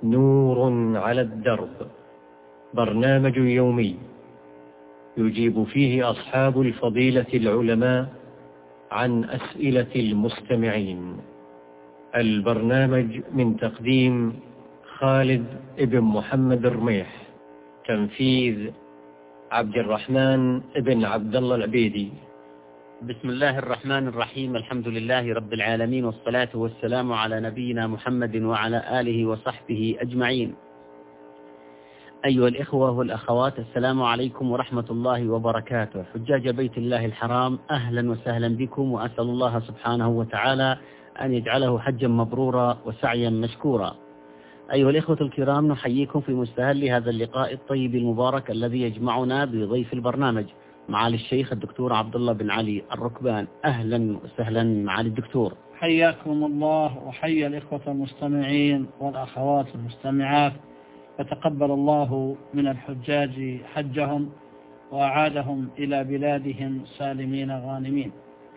نور على الدرب، برنامج يومي يجيب فيه أصحاب الفضيلة العلماء عن أسئلة المستمعين. البرنامج من تقديم خالد بن محمد الرميح، تنفيذ عبد الرحمن بن عبد الله العبيدي. بسم الله الرحمن الرحيم، الحمد لله رب العالمين، والصلاة والسلام على نبينا محمد وعلى آله وصحبه أجمعين. أيها الإخوة والأخوات، السلام عليكم ورحمة الله وبركاته. حجاج بيت الله الحرام، أهلا وسهلا بكم، وأسأل الله سبحانه وتعالى أن يجعله حجا مبرورا وسعيا مشكورا. أيها الإخوة الكرام، نحييكم في مستهل هذا اللقاء الطيب المبارك الذي يجمعنا بضيف البرنامج معالي الشيخ الدكتور عبد الله بن علي الركبان. أهلا وسهلا معالي الدكتور. حياكم الله وحيا الإخوة المستمعين والأخوات المستمعات، فتقبل الله من الحجاج حجهم وأعادهم إلى بلادهم سالمين غانمين.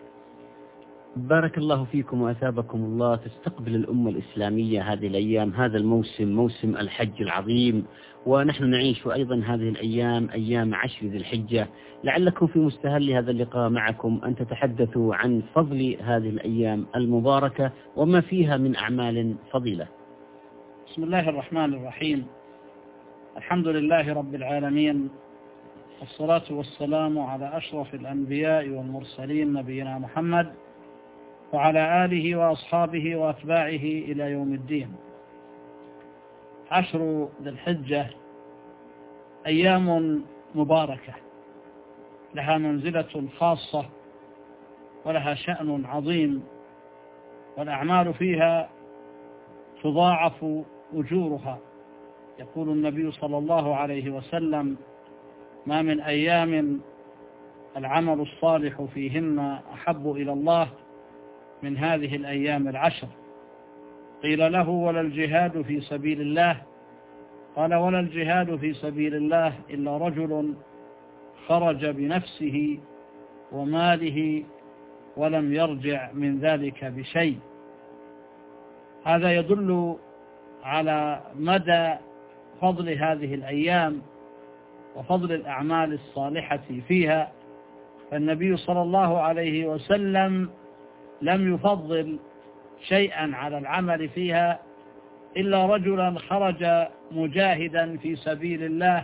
بارك الله فيكم وأثابكم الله. تستقبل الأمة الإسلامية هذه الأيام، هذا الموسم، موسم الحج العظيم، ونحن نعيش أيضا هذه الأيام، أيام 10 ذي الحجة. لعلكم في مستهل هذا اللقاء معكم أن تتحدثوا عن فضل هذه الأيام المباركة وما فيها من أعمال فضيلة. بسم الله الرحمن الرحيم، الحمد لله رب العالمين، والصلاة والسلام على أشرف الأنبياء والمرسلين نبينا محمد وعلى آله وأصحابه وأتباعه إلى يوم الدين. 10 ذي الحجة أيام مباركة لها منزلة خاصة ولها شأن عظيم، والأعمال فيها تضاعف أجورها. يقول النبي صلى الله عليه وسلم: ما من أيام العمل الصالح فيهن أحب إلى الله من هذه الأيام 10. قيل له: ولا الجهاد في سبيل الله؟ قال: ولا الجهاد في سبيل الله إلا رجل خرج بنفسه وماله ولم يرجع من ذلك بشيء. هذا يدل على مدى فضل هذه الأيام وفضل الأعمال الصالحة فيها. فالنبي صلى الله عليه وسلم لم يفضل شيئا على العمل فيها إلا رجلا خرج مجاهدا في سبيل الله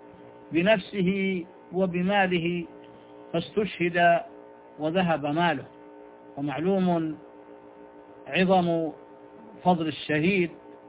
بنفسه وبماله فاستشهد وذهب ماله. ومعلوم عظم فضل الشهيد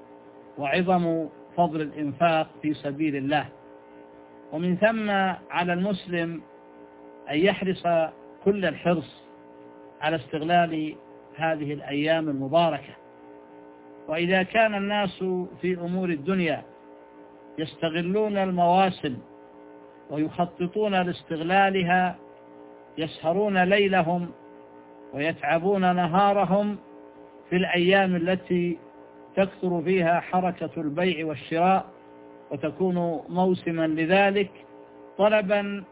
وعظم فضل الإنفاق في سبيل الله. ومن ثم على المسلم أن يحرص كل الحرص على استغلال هذه الأيام المباركة. وإذا كان الناس في أمور الدنيا يستغلون المواسم ويخططون لاستغلالها، يسهرون ليلهم ويتعبون نهارهم في الأيام التي تكثر فيها حركة البيع والشراء وتكون موسما لذلك، طلبا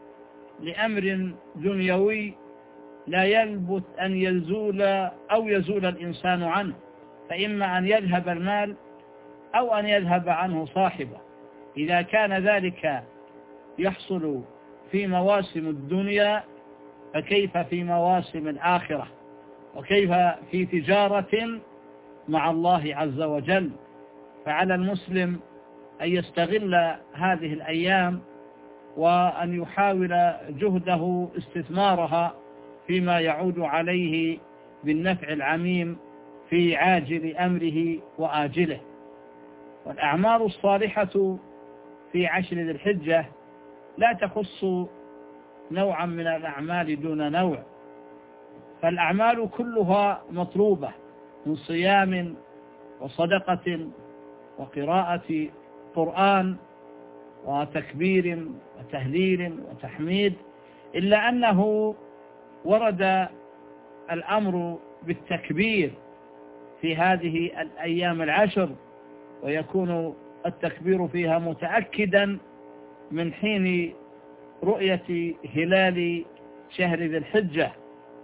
لأمر دنيوي لا يلبث أن يزول أو يزول الإنسان عنه، فإما أن يذهب المال أو أن يذهب عنه صاحبه. إذا كان ذلك يحصل في مواسم الدنيا، فكيف في مواسم الآخرة؟ وكيف في تجارة مع الله عز وجل؟ فعلى المسلم أن يستغل هذه الأيام وأن يحاول جهده استثمارها فيما يعود عليه بالنفع العميم في عاجل أمره وآجله. والأعمال الصالحة في 10 ذي الحجة لا تخص نوعا من الأعمال دون نوع، فالأعمال كلها مطلوبة من صيام وصدقة وقراءة قرآن وتكبير وتهليل وتحميد، إلا أنه ورد الأمر بالتكبير في هذه الأيام 10، ويكون التكبير فيها متأكدا من حين رؤية هلال شهر ذي الحجة.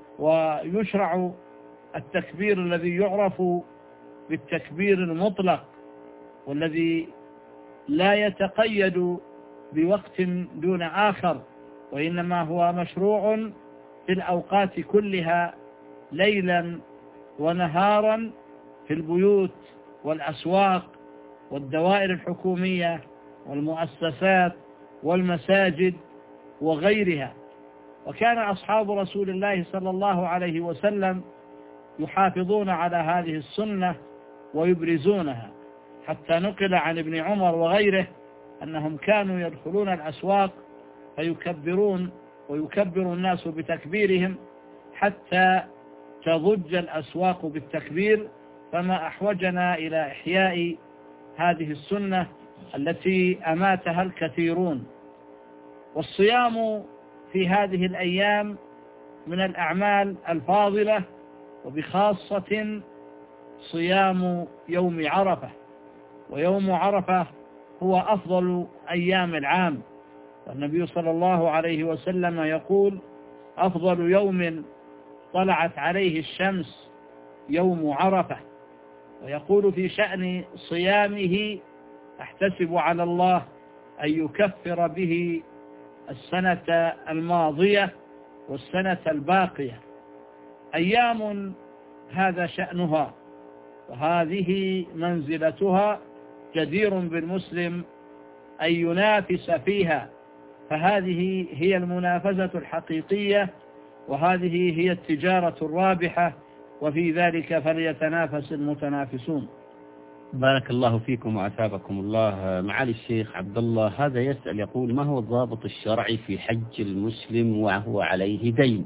ويشرع التكبير الذي يعرف بالتكبير المطلق والذي لا يتقيد بوقت دون آخر، وإنما هو مشروع في الأوقات كلها ليلا ونهارا، في البيوت والأسواق والدوائر الحكومية والمؤسسات والمساجد وغيرها. وكان أصحاب رسول الله صلى الله عليه وسلم يحافظون على هذه السنة ويبرزونها، حتى نقل عن ابن عمر وغيره أنهم كانوا يدخلون الأسواق فيكبرون ويكبر الناس بتكبيرهم حتى تضج الأسواق بالتكبير، فما أحوجنا إلى إحياء هذه السنة التي أماتها الكثيرون. والصيام في هذه الأيام من الأعمال الفاضلة، وبخاصة صيام يوم عرفة. ويوم عرفة هو أفضل أيام العام، والنبي صلى الله عليه وسلم يقول: أفضل يوم طلعت عليه الشمس يوم عرفة. ويقول في شأن صيامه: أحتسب على الله أن يكفر به السنة الماضية والسنة الباقية. أيام هذا شأنها وهذه منزلتها، جدير بالمسلم أن ينافس فيها، فهذه هي المنافسة الحقيقية، وهذه هي التجارة الرابحة، وفي ذلك فليتنافس المتنافسون. بارك الله فيكم وأثابكم الله. معالي الشيخ عبد الله، هذا يسأل يقول: ما هو الضابط الشرعي في حج المسلم وهو عليه دين؟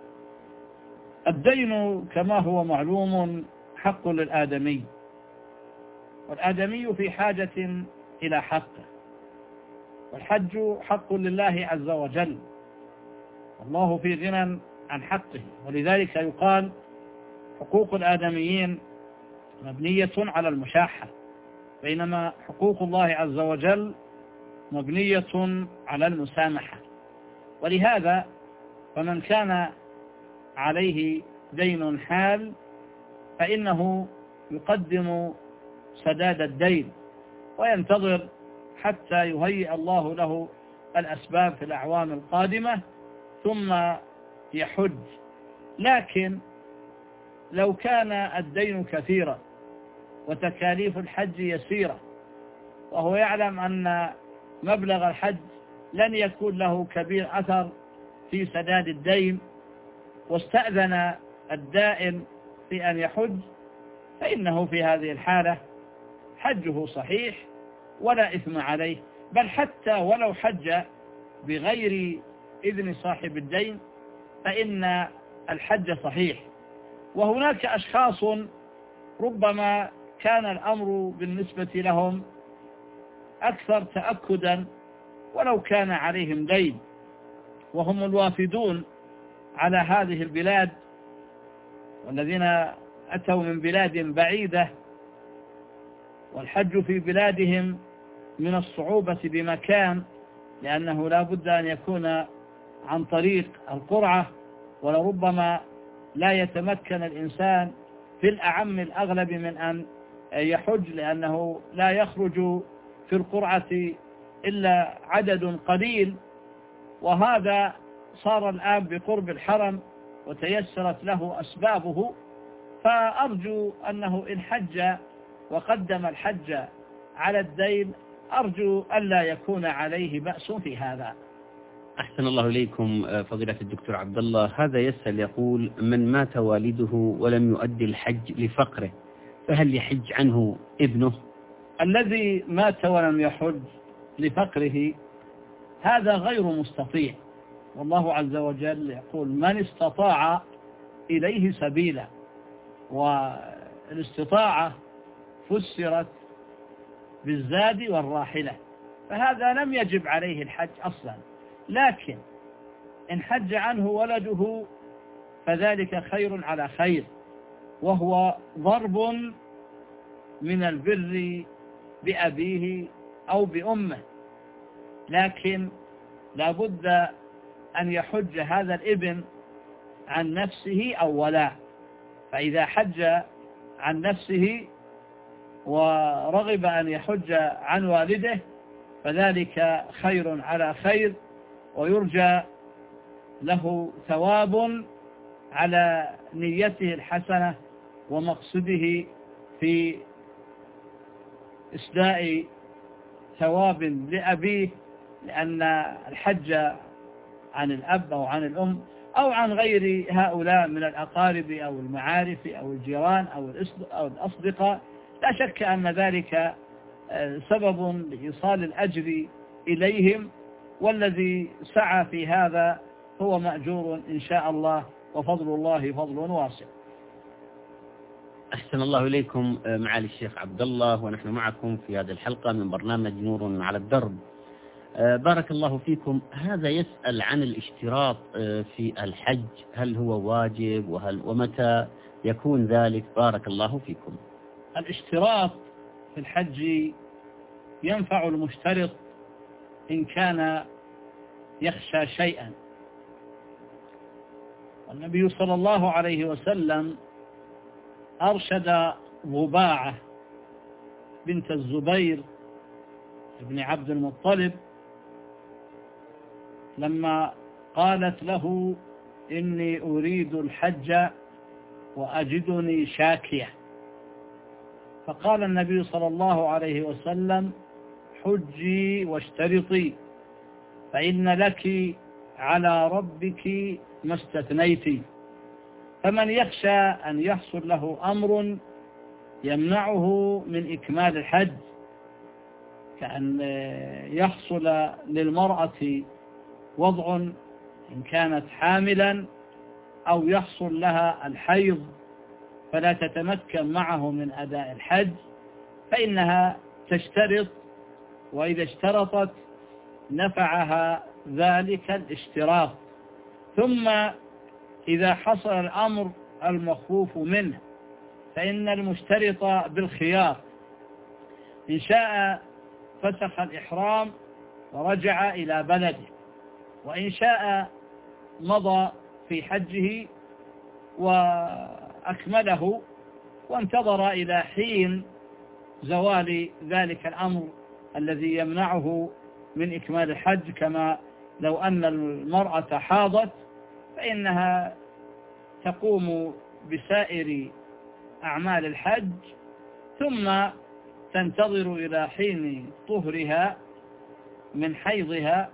الدين كما هو معلوم حق للآدمي، والآدمي في حاجة إلى حقه، والحج حق لله عز وجل، والله في غنى عن حقه. ولذلك يقال: حقوق الآدميين مبنية على المشاحة، بينما حقوق الله عز وجل مبنية على المسامحة. ولهذا فمن كان عليه دين حال فإنه يقدم سداد الدين وينتظر حتى يهيئ الله له الأسباب في الأعوام القادمة ثم يحج. لكن لو كان الدين كثيرا وتكاليف الحج يسيرة، وهو يعلم أن مبلغ الحج لن يكون له كبير أثر في سداد الدين، واستأذن الدائن في أن يحج، فإنه في هذه الحالة حجه صحيح ولا إثم عليه، بل حتى ولو حج بغير إذن صاحب الدين فإن الحج صحيح. وهناك أشخاص ربما كان الأمر بالنسبة لهم أكثر تأكدا ولو كان عليهم دين، وهم الوافدون على هذه البلاد، والذين أتوا من بلاد بعيدة، والحج في بلادهم من الصعوبة بمكان، لأنه لا بد أن يكون عن طريق القرعة، ولربما لا يتمكن الإنسان في الأعم الأغلب من أن يحج، لأنه لا يخرج في القرعة إلا عدد قليل، وهذا صار الآن بقرب الحرم وتيسرت له أسبابه. فأرجو أنه إن حج وقدم الحج على الدين أرجو ألا يكون عليه بأس في هذا. أحسن الله إليكم فضيلة الدكتور عبد الله. هذا يسأل يقول: من مات والده ولم يؤدي الحج لفقره فهل يحج عنه ابنه؟ الذي مات ولم يحج لفقره هذا غير مستطيع، والله عز وجل يقول: من استطاع إليه سبيلا، والاستطاعة فسرت بالزاد والراحلة، فهذا لم يجب عليه الحج أصلا. لكن إن حج عنه ولده فذلك خير على خير، وهو ضرب من البر بأبيه أو بأمه، لكن لا بد أن يحج هذا الابن عن نفسه أولا. فإذا حج عن نفسه ورغب أن يحج عن والده فذلك خير على خير، ويرجى له ثواب على نيته الحسنة ومقصده في إسداء ثواب لأبيه، لأن الحج عن الأب أو عن الأم أو عن غير هؤلاء من الأقارب أو المعارف أو الجيران أو الأصدقاء لا شك أن ذلك سبب لإيصال الأجر إليهم، والذي سعى في هذا هو مأجور إن شاء الله، وفضل الله فضل واسع. أحسن الله إليكم معالي الشيخ عبد الله، ونحن معكم في هذه الحلقة من برنامج نور على الدرب. بارك الله فيكم. هذا يسأل عن الاشتراط في الحج، هل هو واجب ومتى يكون ذلك؟ بارك الله فيكم. الاشتراط في الحج ينفع المشترط إن كان يخشى شيئا. النبي صلى الله عليه وسلم أرشد ضباعة بنت الزبير بن عبد المطلب لما قالت له: إني أريد الحج وأجدني شاكية، فقال النبي صلى الله عليه وسلم: حجي واشترطي، فإن لك على ربك ما استثنيت. فمن يخشى أن يحصل له أمر يمنعه من إكمال الحج، كأن يحصل للمرأة وضع إن كانت حاملا، أو يحصل لها الحيض فلا تتمكن معه من أداء الحج، فإنها تشترط، وإذا اشترطت نفعها ذلك الاشتراط. ثم إذا حصل الأمر المخوف منه فإن المشترط بالخيار، إن شاء فسخ الإحرام ورجع إلى بلده، وإن شاء مضى في حجه وأكمله وانتظر إلى حين زوال ذلك الأمر الذي يمنعه من إكمال الحج. كما لو أن المرأة حاضت فإنها تقوم بسائر أعمال الحج ثم تنتظر إلى حين طهرها من حيضها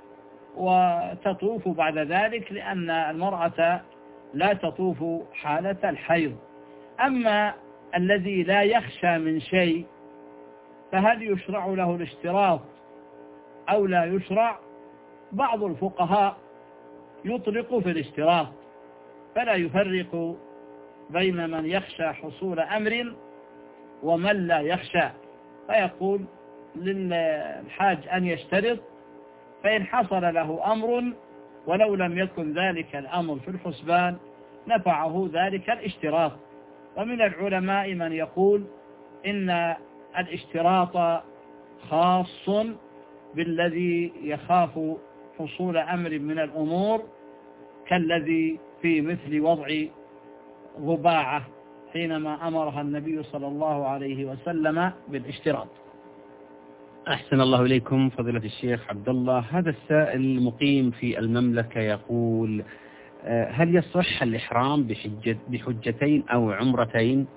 وتطوف بعد ذلك، لأن المرأة لا تطوف حالة الحيض. أما الذي لا يخشى من شيء فهل يشرع له الاشتراط أو لا يشرع؟ بعض الفقهاء يطلق في الاشتراط، فلا يفرق بين من يخشى حصول أمر ومن لا يخشى، فيقول للحاج أن يشترط، فإن حصل له أمر ولو لم يكن ذلك الأمر في الحسبان نفعه ذلك الاشتراط. ومن العلماء من يقول إن الاشتراط خاص بالذي يخاف حصول أمر من الأمور، كالذي في مثل وضع ضباعة حينما أمرها النبي صلى الله عليه وسلم بالاشتراط. أحسن الله إليكم فضيلة الشيخ عبد الله. هذا السائل مقيم في المملكة يقول: هل يصح الإحرام بحجتين أو عمرتين؟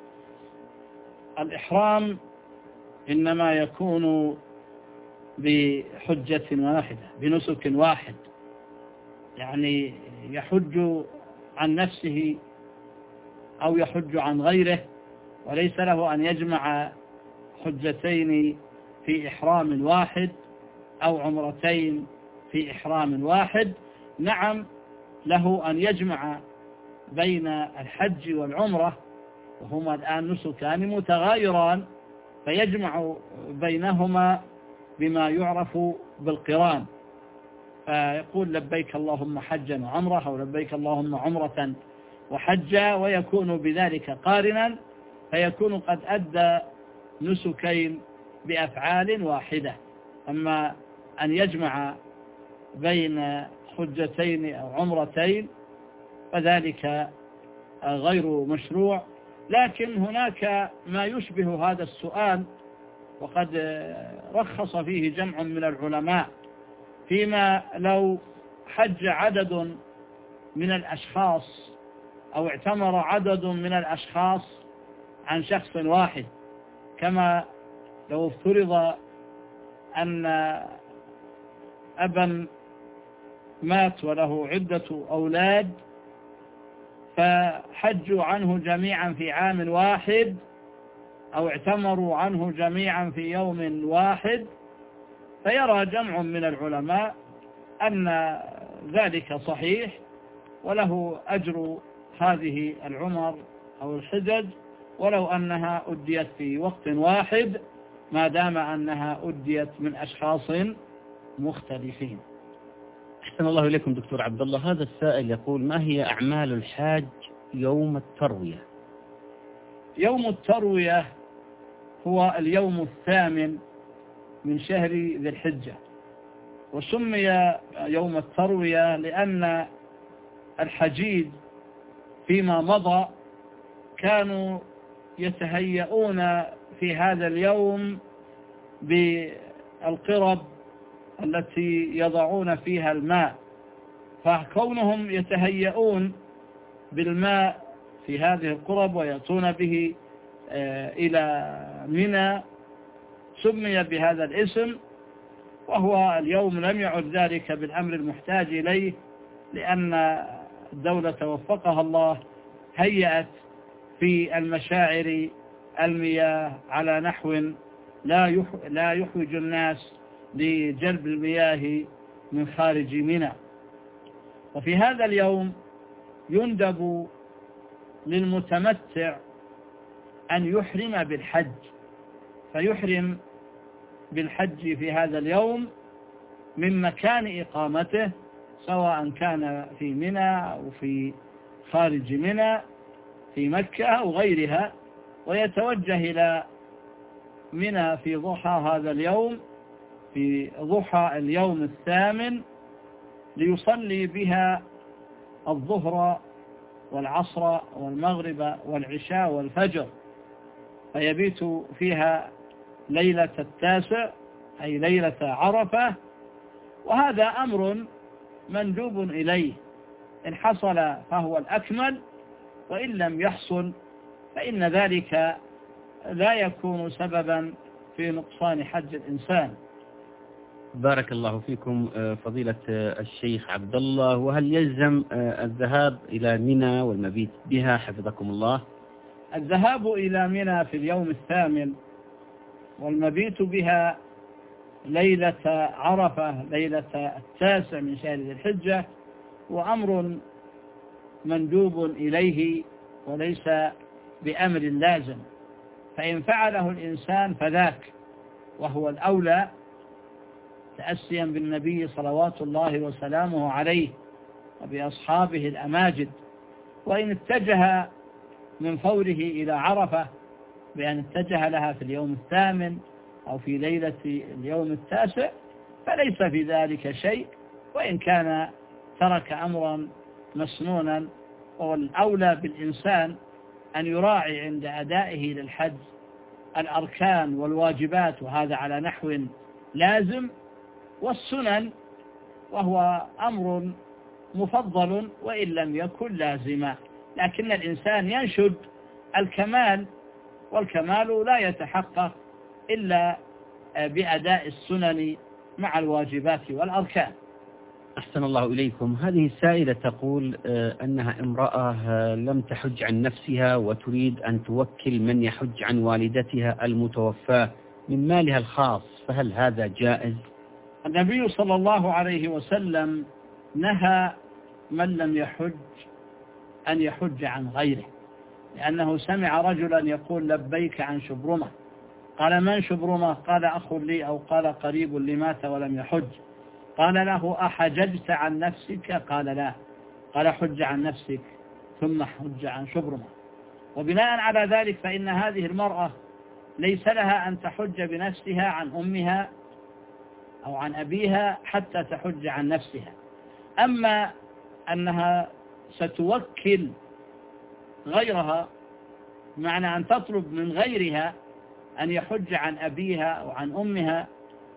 الإحرام إنما يكون بحجة واحدة، بنسك واحد، يعني يحج عن نفسه أو يحج عن غيره، وليس له أن يجمع حجتين في إحرام واحد أو عمرتين في إحرام واحد. نعم، له أن يجمع بين الحج والعمرة، وهما الآن نسكان متغايران، فيجمع بينهما بما يعرف بالقران، فيقول لبيك اللهم حجا وعمرة، أو لبيك اللهم عمرة وحجا، ويكون بذلك قارنا، فيكون قد أدى نسكين بأفعال واحدة. أما أن يجمع بين حجتين أو عمرتين فذلك غير مشروع، لكن هناك ما يشبه هذا السؤال، وقد رخص فيه جمع من العلماء، فيما لو حج عدد من الأشخاص أو اعتمر عدد من الأشخاص عن شخص واحد، كما لو افترض أن أبا مات وله عدة أولاد فحجوا عنه جميعا في عام واحد أو اعتمروا عنه جميعا في يوم واحد، فيرى جمع من العلماء أن ذلك صحيح وله أجر هذه العمر أو الحجج ولو أنها أديت في وقت واحد، ما دام أنها أديت من أشخاص مختلفين. أحسن الله إليكم دكتور عبد الله. هذا السائل يقول: ما هي أعمال الحاج يوم التروية؟ يوم التروية هو اليوم الثامن من شهر ذي الحجة، وسمي يوم التروية لأن الحجيج فيما مضى كانوا يتهيئون في هذا اليوم بالقرب التي يضعون فيها الماء، فكونهم يتهيئون بالماء في هذه القرب ويأتون به إلى منى سمي بهذا الاسم. وهو اليوم لم يعد ذلك بالأمر المحتاج إليه، لأن الدولة وفقها الله هيأت في المشاعر المياه على نحو لا يحوج الناس لجلب المياه من خارج منى. وفي هذا اليوم يندب للمتمتع أن يحرم بالحج، فيحرم بالحج في هذا اليوم من مكان إقامته، سواء كان في منى أو في خارج منى في مكة أو غيرها، ويتوجه إلى منى في ضحى هذا اليوم، في ضحى اليوم الثامن، ليصلي بها الظهر والعصر والمغرب والعشاء والفجر، فيبيت فيها ليلة التاسع أي ليلة عرفة. وهذا أمر مندوب إليه، إن حصل فهو الأكمل، وإن لم يحصل فإن ذلك لا يكون سببا في نقصان حج الإنسان. بارك الله فيكم فضيلة الشيخ عبد الله. وهل يلزم الذهاب إلى منى والمبيت بها حفظكم الله؟ الذهاب إلى منى في اليوم الثامن والمبيت بها ليلة عرفة ليلة التاسع من شهر ذي الحجة وأمر مندوب إليه وليس بأمر لازم، فإن فعله الإنسان فذاك، وهو الأولى تأسيا بالنبي صلوات الله وسلامه عليه وبأصحابه الأماجد. وإن اتجه من فوره إلى عرفة بأن اتجه لها في اليوم الثامن أو في ليلة اليوم التاسع فليس في ذلك شيء، وإن كان ترك أمرا مسنونا. والأولى بالإنسان أن يراعي عند أدائه للحج الأركان والواجبات، وهذا على نحو لازم، والسنن، وهو أمر مفضل وإن لم يكن لازما، لكن الإنسان ينشد الكمال، والكمال لا يتحقق إلا بأداء السنن مع الواجبات والأركان. أحسن الله إليكم. هذه السائلة تقول أنها امرأة لم تحج عن نفسها وتريد أن توكل من يحج عن والدتها المتوفاة من مالها الخاص، فهل هذا جائز؟ النبي صلى الله عليه وسلم نهى من لم يحج أن يحج عن غيره، لأنه سمع رجلا يقول لبيك عن شبرمة، قال من شبرمة؟ قال أخ لي أو قال قريب لي مات ولم يحج. قال له أحججت عن نفسك؟ قال لا. قال حج عن نفسك ثم حج عن شبرمة. وبناء على ذلك فإن هذه المرأة ليس لها أن تحج بنفسها عن أمها أو عن أبيها حتى تحج عن نفسها. أما أنها ستوكل غيرها بمعنى أن تطلب من غيرها أن يحج عن أبيها أو عن أمها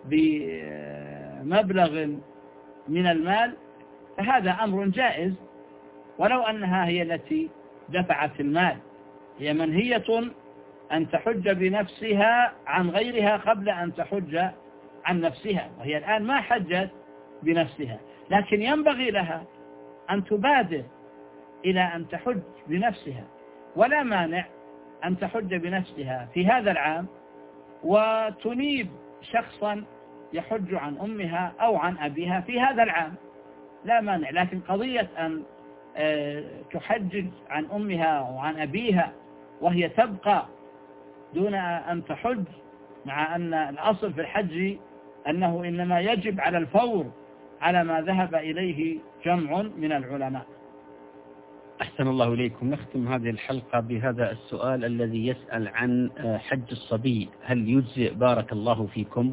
بمبلغ من المال، فهذا أمر جائز ولو أنها هي التي دفعت المال. هي منهية أن تحج بنفسها عن غيرها قبل أن تحج عن نفسها، وهي الآن ما حجت بنفسها، لكن ينبغي لها أن تبادر إلى أن تحج بنفسها، ولا مانع أن تحج بنفسها في هذا العام وتنيب شخصا يحج عن أمها أو عن أبيها في هذا العام، لا مانع. لكن قضية أن تحجج عن أمها أو عن أبيها وهي تبقى دون أن تحج، مع أن الأصل في الحج أنه إنما يجب على الفور على ما ذهب إليه جمع من العلماء. أحسن الله إليكم. نختم هذه الحلقة بهذا السؤال الذي يسأل عن حج الصبي، هل يجزئ بارك الله فيكم؟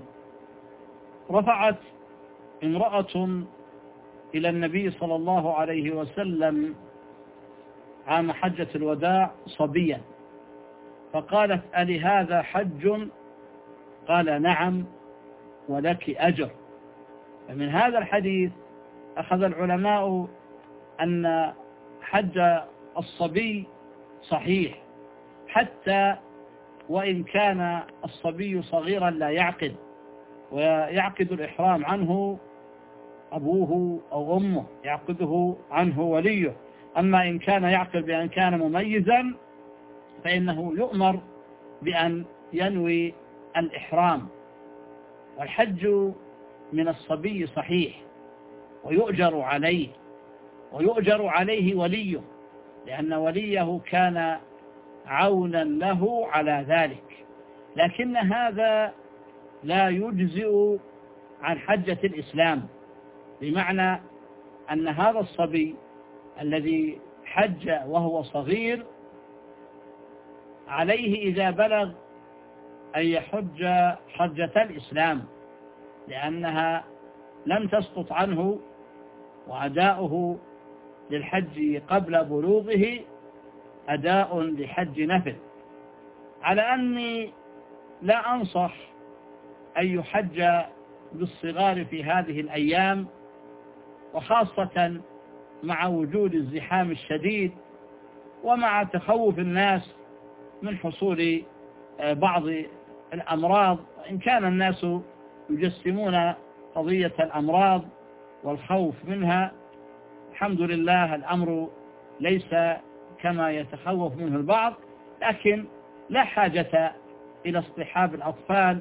رفعت امرأة إلى النبي صلى الله عليه وسلم عام حجة الوداع صبيا، فقالت: ألي هذا حج؟ قال: نعم ولك أجر. فمن هذا الحديث أخذ العلماء أن حج الصبي صحيح، حتى وإن كان الصبي صغيرا لا يعقد، ويعقد الإحرام عنه أبوه أو أمه، يعقده عنه وليه. أما إن كان يعقد بأن كان مميزا فإنه يؤمر بأن ينوي الإحرام. والحج من الصبي صحيح ويؤجر عليه، ويؤجر عليه وليه، لأن وليه كان عونا له على ذلك. لكن هذا لا يجزئ عن حجة الإسلام، بمعنى أن هذا الصبي الذي حج وهو صغير عليه إذا بلغ أن يحج حجة الإسلام، لأنها لم تسقط عنه، وأداؤه للحج قبل بلوغه أداء لحج نفل. على أني لا أنصح أن يحج بالصغار في هذه الأيام، وخاصة مع وجود الزحام الشديد ومع تخوف الناس من حصول بعض الأمراض، إن كان الناس يجسمون قضية الأمراض والخوف منها. الحمد لله الأمر ليس كما يتخوف منه البعض، لكن لا حاجة إلى اصطحاب الأطفال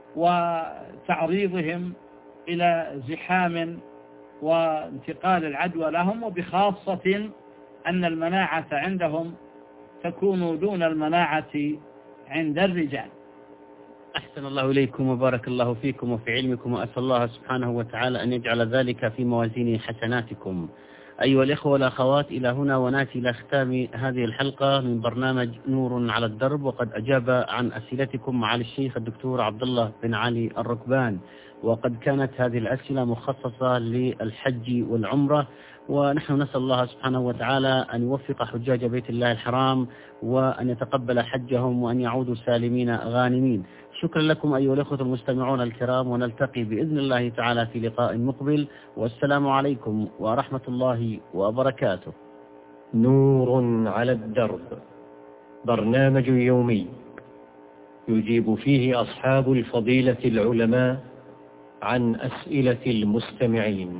وتعريضهم إلى زحام وانتقال العدوى لهم، وبخاصة أن المناعة عندهم تكون دون المناعة عند الرجال. أحسن الله إليكم وبارك الله فيكم وفي علمكم، وأسأل الله سبحانه وتعالى أن يجعل ذلك في موازين حسناتكم. أيها الإخوة والأخوات، إلى هنا ونأتي إلى ختام هذه الحلقة من برنامج نور على الدرب، وقد أجاب عن أسئلتكم معالي الشيخ الدكتور عبد الله بن علي الركبان، وقد كانت هذه الأسئلة مخصصة للحج والعمرة، ونحن نسأل الله سبحانه وتعالى أن يوفق حجاج بيت الله الحرام وأن يتقبل حجهم وأن يعودوا سالمين غانمين. شكرا لكم أيها الأخوة المستمعون الكرام، ونلتقي بإذن الله تعالى في لقاء مقبل، والسلام عليكم ورحمة الله وبركاته. نور على الدرب، برنامج يومي يجيب فيه أصحاب الفضيلة العلماء عن أسئلة المستمعين.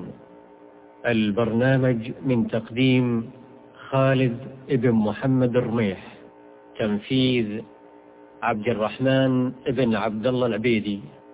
البرنامج من تقديم خالد ابن محمد الرميح، تنفيذ عبد الرحمن ابن عبد الله العبيدي.